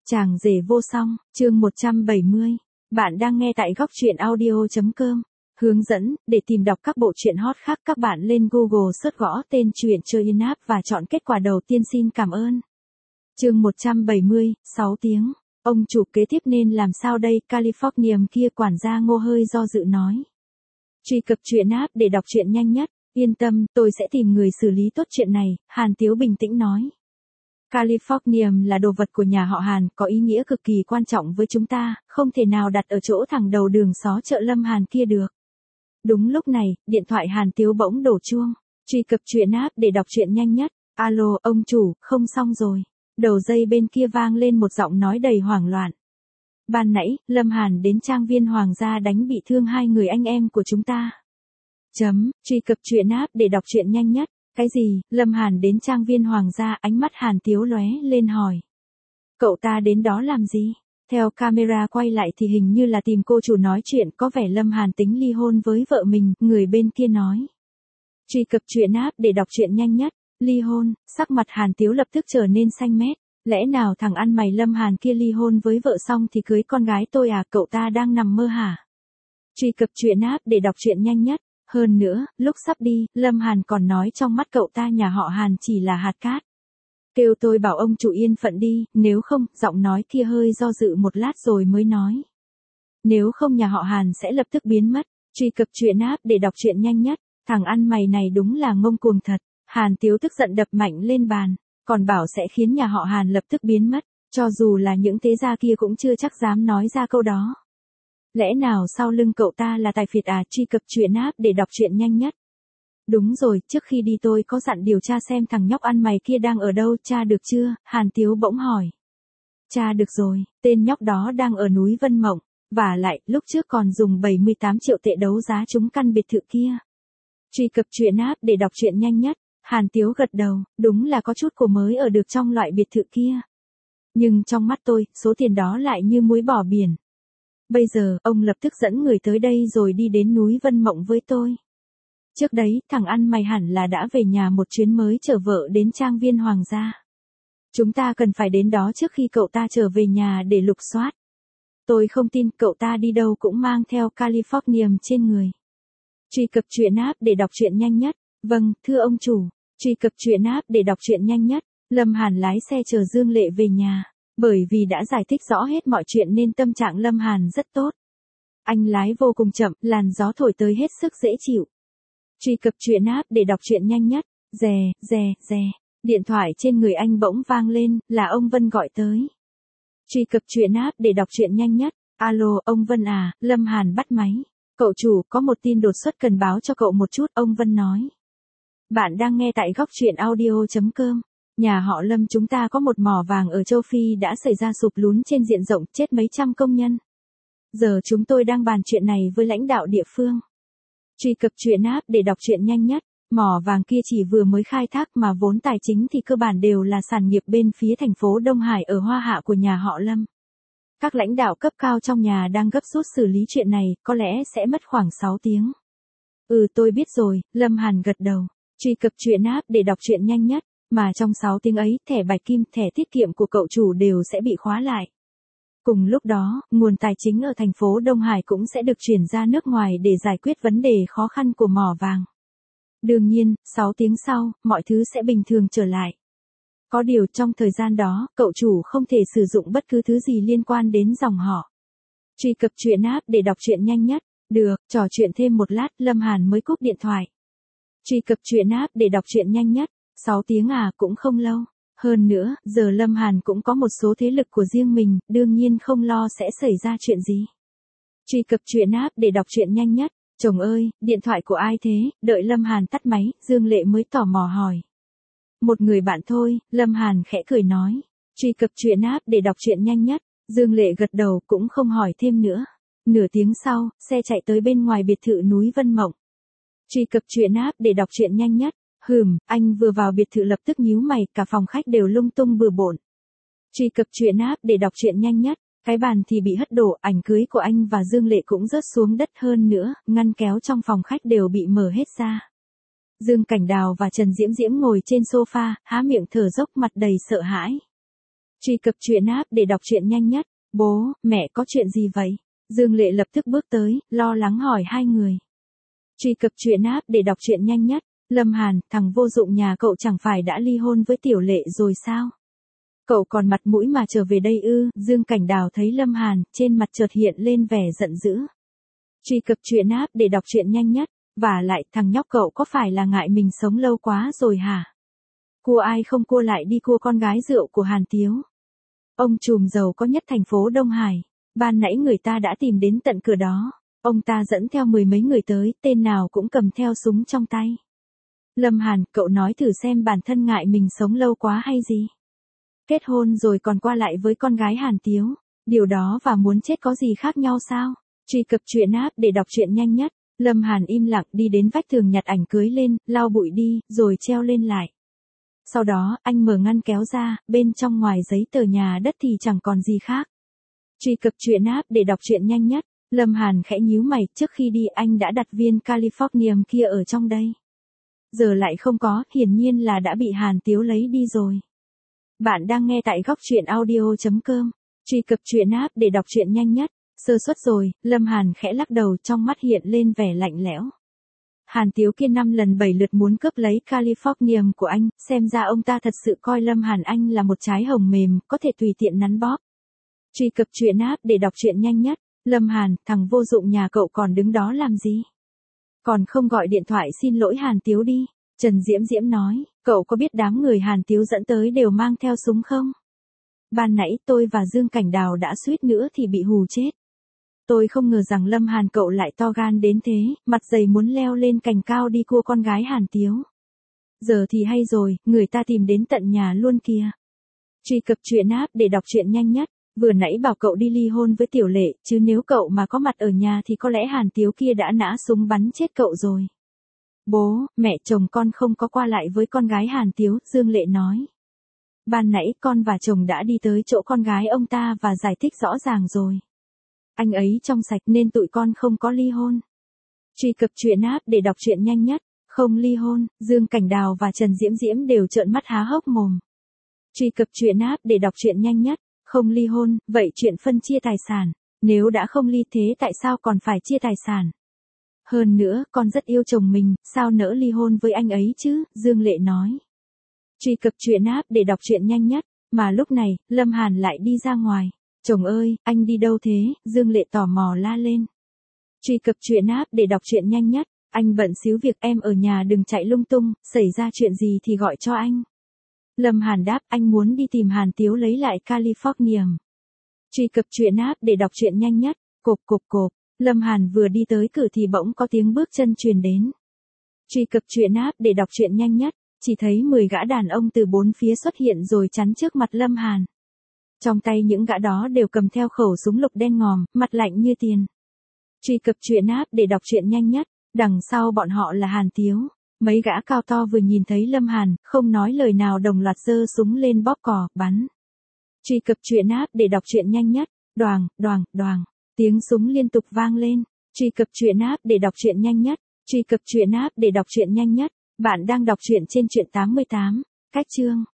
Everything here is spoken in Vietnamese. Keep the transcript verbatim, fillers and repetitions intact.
Chàng rể vô song, chương một trăm bảy mươi. Bạn đang nghe tại góc truyện audio.com. Hướng dẫn, để tìm đọc các bộ truyện hot khác các bạn lên Google search gõ tên truyện chơi in app và chọn kết quả đầu tiên. Xin cảm ơn. Chương một trăm bảy mươi, sáu tiếng. Ông chủ kế tiếp nên làm sao đây? Californium kia quản gia Ngô hơi do dự nói. Truy cập truyện app để đọc truyện nhanh nhất. Yên tâm, tôi sẽ tìm người xử lý tốt chuyện này, Hàn Tiếu bình tĩnh nói. Californium là đồ vật của nhà họ Hàn, có ý nghĩa cực kỳ quan trọng với chúng ta, không thể nào đặt ở chỗ thẳng đầu đường xó chợ Lâm Hàn kia được. Đúng lúc này, điện thoại Hàn Tiếu bỗng đổ chuông. Truy cập truyện app để đọc truyện nhanh nhất. Alo, ông chủ, không xong rồi. Đầu dây bên kia vang lên một giọng nói đầy hoảng loạn. Ban nãy, Lâm Hàn đến trang viên Hoàng gia đánh bị thương hai người anh em của chúng ta. Chấm, truy cập truyện app để đọc truyện nhanh nhất. Cái gì? Lâm Hàn đến trang viên Hoàng gia, ánh mắt Hàn Tiếu lóe lên hỏi. Cậu ta đến đó làm gì? Theo camera quay lại thì hình như là tìm cô chủ nói chuyện, có vẻ Lâm Hàn tính ly hôn với vợ mình, người bên kia nói. Truy cập truyện app để đọc truyện nhanh nhất. Ly hôn, sắc mặt Hàn Tiếu lập tức trở nên xanh mét. Lẽ nào thằng ăn mày Lâm Hàn kia ly hôn với vợ xong thì cưới con gái tôi à? Cậu ta đang nằm mơ hả? Truy cập truyện app để đọc truyện nhanh nhất. Hơn nữa, lúc sắp đi, Lâm Hàn còn nói trong mắt cậu ta nhà họ Hàn chỉ là hạt cát. Kêu tôi bảo ông chủ yên phận đi, nếu không, giọng nói kia hơi do dự một lát rồi mới nói. Nếu không nhà họ Hàn sẽ lập tức biến mất. Truy cập truyện app để đọc truyện nhanh nhất. Thằng ăn mày này đúng là ngông cuồng thật. Hàn Tiếu tức giận đập mạnh lên bàn, còn bảo sẽ khiến nhà họ Hàn lập tức biến mất, cho dù là những thế gia kia cũng chưa chắc dám nói ra câu đó. Lẽ nào sau lưng cậu ta là tài phiệt à? Truy cập truyện app để đọc truyện nhanh nhất. Đúng rồi, trước khi đi tôi có dặn điều tra xem thằng nhóc ăn mày kia đang ở đâu, tra được chưa? Hàn Tiếu bỗng hỏi. Tra được rồi, tên nhóc đó đang ở núi Vân Mộng, và lại, lúc trước còn dùng bảy mươi tám triệu tệ đấu giá trúng căn biệt thự kia. Truy cập truyện app để đọc truyện nhanh nhất. Hàn Tiếu gật đầu, đúng là có chút của mới ở được trong loại biệt thự kia. Nhưng trong mắt tôi, số tiền đó lại như muối bỏ biển. Bây giờ, ông lập tức dẫn người tới đây rồi đi đến núi Vân Mộng với tôi. Trước đấy, thằng ăn mày hẳn là đã về nhà một chuyến mới chở vợ đến trang viên Hoàng gia. Chúng ta cần phải đến đó trước khi cậu ta trở về nhà để lục soát. Tôi không tin cậu ta đi đâu cũng mang theo Californium trên người. Truy cập truyện app để đọc truyện nhanh nhất. Vâng, thưa ông chủ. Truy cập truyện app để đọc truyện nhanh nhất. Lâm Hàn lái xe chờ Dương Lệ về nhà. Bởi vì đã giải thích rõ hết mọi chuyện nên tâm trạng Lâm Hàn rất tốt. Anh lái vô cùng chậm, làn gió thổi tới hết sức dễ chịu. Truy cập truyện app để đọc truyện nhanh nhất. Rè, rè, rè. Điện thoại trên người anh bỗng vang lên, là ông Vân gọi tới. Truy cập truyện app để đọc truyện nhanh nhất. Alo, ông Vân à? Lâm Hàn bắt máy. Cậu chủ, có một tin đột xuất cần báo cho cậu một chút, ông Vân nói. Bạn đang nghe tại góc truyện audio.com. Nhà họ Lâm chúng ta có một mỏ vàng ở châu Phi đã xảy ra sụp lún trên diện rộng, chết mấy trăm công nhân. Giờ chúng tôi đang bàn chuyện này với lãnh đạo địa phương. Truy cập truyện app để đọc truyện nhanh nhất. Mỏ vàng kia chỉ vừa mới khai thác mà vốn tài chính thì cơ bản đều là sản nghiệp bên phía thành phố Đông Hải ở Hoa Hạ của nhà họ Lâm. Các lãnh đạo cấp cao trong nhà đang gấp rút xử lý chuyện này, có lẽ sẽ mất khoảng sáu tiếng. Ừ tôi biết rồi, Lâm Hàn gật đầu. Truy cập truyện app để đọc truyện nhanh nhất. Mà trong sáu tiếng ấy, thẻ bạch kim, thẻ tiết kiệm của cậu chủ đều sẽ bị khóa lại. Cùng lúc đó, nguồn tài chính ở thành phố Đông Hải cũng sẽ được chuyển ra nước ngoài để giải quyết vấn đề khó khăn của mỏ vàng. Đương nhiên, sáu tiếng sau, mọi thứ sẽ bình thường trở lại. Có điều trong thời gian đó, cậu chủ không thể sử dụng bất cứ thứ gì liên quan đến dòng họ. Truy cập truyện app để đọc truyện nhanh nhất. Được, trò chuyện thêm một lát, Lâm Hàn mới cúp điện thoại. Truy cập truyện app để đọc truyện nhanh nhất. sáu tiếng à, cũng không lâu. Hơn nữa, giờ Lâm Hàn cũng có một số thế lực của riêng mình, đương nhiên không lo sẽ xảy ra chuyện gì. Truy cập truyện app để đọc truyện nhanh nhất. Chồng ơi, điện thoại của ai thế? Đợi Lâm Hàn tắt máy, Dương Lệ mới tò mò hỏi. Một người bạn thôi, Lâm Hàn khẽ cười nói. Truy cập truyện app để đọc truyện nhanh nhất. Dương Lệ gật đầu cũng không hỏi thêm nữa. Nửa tiếng sau, xe chạy tới bên ngoài biệt thự núi Vân Mộng. Truy cập truyện app để đọc truyện nhanh nhất. Hừm, anh vừa vào biệt thự lập tức nhíu mày, cả phòng khách đều lung tung bừa bộn. Truy cập truyện app để đọc truyện nhanh nhất. Cái bàn thì bị hất đổ, ảnh cưới của anh và Dương Lệ cũng rớt xuống đất, hơn nữa, ngăn kéo trong phòng khách đều bị mở hết ra. Dương Cảnh Đào và Trần Diễm Diễm ngồi trên sofa, há miệng thở dốc, mặt đầy sợ hãi. Truy cập truyện app để đọc truyện nhanh nhất. Bố, mẹ có chuyện gì vậy? Dương Lệ lập tức bước tới, lo lắng hỏi hai người. Truy cập truyện app để đọc truyện nhanh nhất. Lâm Hàn, thằng vô dụng nhà cậu chẳng phải đã ly hôn với Tiểu Lệ rồi sao? Cậu còn mặt mũi mà trở về đây ư? Dương Cảnh Đào thấy Lâm Hàn, trên mặt chợt hiện lên vẻ giận dữ. Truy cập truyện app để đọc truyện nhanh nhất. Và lại, thằng nhóc cậu có phải là ngại mình sống lâu quá rồi hả? Cua ai không cua lại đi cua con gái rượu của Hàn Tiếu. Ông trùm giàu có nhất thành phố Đông Hải. Ban nãy người ta đã tìm đến tận cửa đó. Ông ta dẫn theo mười mấy người tới, tên nào cũng cầm theo súng trong tay. Lâm Hàn, cậu nói thử xem bản thân ngại mình sống lâu quá hay gì? Kết hôn rồi còn qua lại với con gái Hàn Tiếu. Điều đó và muốn chết có gì khác nhau sao? Truy cập truyện app để đọc truyện nhanh nhất. Lâm Hàn im lặng đi đến vách tường nhặt ảnh cưới lên, lau bụi đi, rồi treo lên lại. Sau đó, anh mở ngăn kéo ra, bên trong ngoài giấy tờ nhà đất thì chẳng còn gì khác. Truy cập truyện app để đọc truyện nhanh nhất. Lâm Hàn khẽ nhíu mày, trước khi đi anh đã đặt viên Californium kia ở trong đây. Giờ lại không có, hiển nhiên là đã bị Hàn Tiếu lấy đi rồi. Bạn đang nghe tại góc truyện audio chấm com. Truy cập truyện app để đọc truyện nhanh nhất. Sơ suất rồi, Lâm Hàn khẽ lắc đầu, trong mắt hiện lên vẻ lạnh lẽo. Hàn Tiếu kia năm lần bảy lượt muốn cướp lấy Californium của anh, xem ra ông ta thật sự coi Lâm Hàn anh là một trái hồng mềm, có thể tùy tiện nắn bóp. Truy cập truyện app để đọc truyện nhanh nhất. Lâm Hàn, thằng vô dụng nhà cậu còn đứng đó làm gì? Còn không gọi điện thoại xin lỗi Hàn Tiếu đi. Trần Diễm Diễm nói, cậu có biết đám người Hàn Tiếu dẫn tới đều mang theo súng không? Ban nãy tôi và Dương Cảnh Đào đã suýt nữa thì bị hù chết. Tôi không ngờ rằng Lâm Hàn cậu lại to gan đến thế, mặt dày muốn leo lên cành cao đi cua con gái Hàn Tiếu. Giờ thì hay rồi, người ta tìm đến tận nhà luôn kìa. Truy cập truyện app để đọc truyện nhanh nhất. Vừa nãy bảo cậu đi ly hôn với Tiểu Lệ, chứ nếu cậu mà có mặt ở nhà thì có lẽ Hàn Tiếu kia đã nã súng bắn chết cậu rồi. Bố, mẹ chồng con không có qua lại với con gái Hàn Tiếu, Dương Lệ nói. Ban nãy con và chồng đã đi tới chỗ con gái ông ta và giải thích rõ ràng rồi. Anh ấy trong sạch nên tụi con không có ly hôn. Truy cập truyện app để đọc truyện nhanh nhất. Không ly hôn, Dương Cảnh Đào và Trần Diễm Diễm đều trợn mắt há hốc mồm. Truy cập truyện app để đọc truyện nhanh nhất. Không ly hôn, vậy chuyện phân chia tài sản. Nếu đã không ly thế tại sao còn phải chia tài sản? Hơn nữa, con rất yêu chồng mình, sao nỡ ly hôn với anh ấy chứ, Dương Lệ nói. Truy cập truyện app để đọc truyện nhanh nhất. Mà lúc này, Lâm Hàn lại đi ra ngoài. Chồng ơi, anh đi đâu thế? Dương Lệ tò mò la lên. Truy cập truyện app để đọc truyện nhanh nhất. Anh bận xíu việc, em ở nhà đừng chạy lung tung, xảy ra chuyện gì thì gọi cho anh. Lâm Hàn đáp, anh muốn đi tìm Hàn Tiếu lấy lại Californium. Truy cập truyện app để đọc truyện nhanh nhất. Cộp cộp cộp, Lâm Hàn vừa đi tới cửa thì bỗng có tiếng bước chân truyền đến. Truy cập truyện app để đọc truyện nhanh nhất. Chỉ thấy mười gã đàn ông từ bốn phía xuất hiện rồi chắn trước mặt Lâm Hàn. Trong tay những gã đó đều cầm theo khẩu súng lục đen ngòm, mặt lạnh như tiền. Truy cập truyện app để đọc truyện nhanh nhất. Đằng sau bọn họ là Hàn Tiếu. Mấy gã cao to vừa nhìn thấy Lâm Hàn, không nói lời nào đồng loạt giơ súng lên bóp cò, bắn. Truy cập truyện app để đọc truyện nhanh nhất. Đoàng, đoàng, đoàng. Tiếng súng liên tục vang lên. Truy cập truyện app để đọc truyện nhanh nhất. Truy cập truyện app để đọc truyện nhanh nhất. Bạn đang đọc truyện trên truyện tám mươi tám. Cách chương.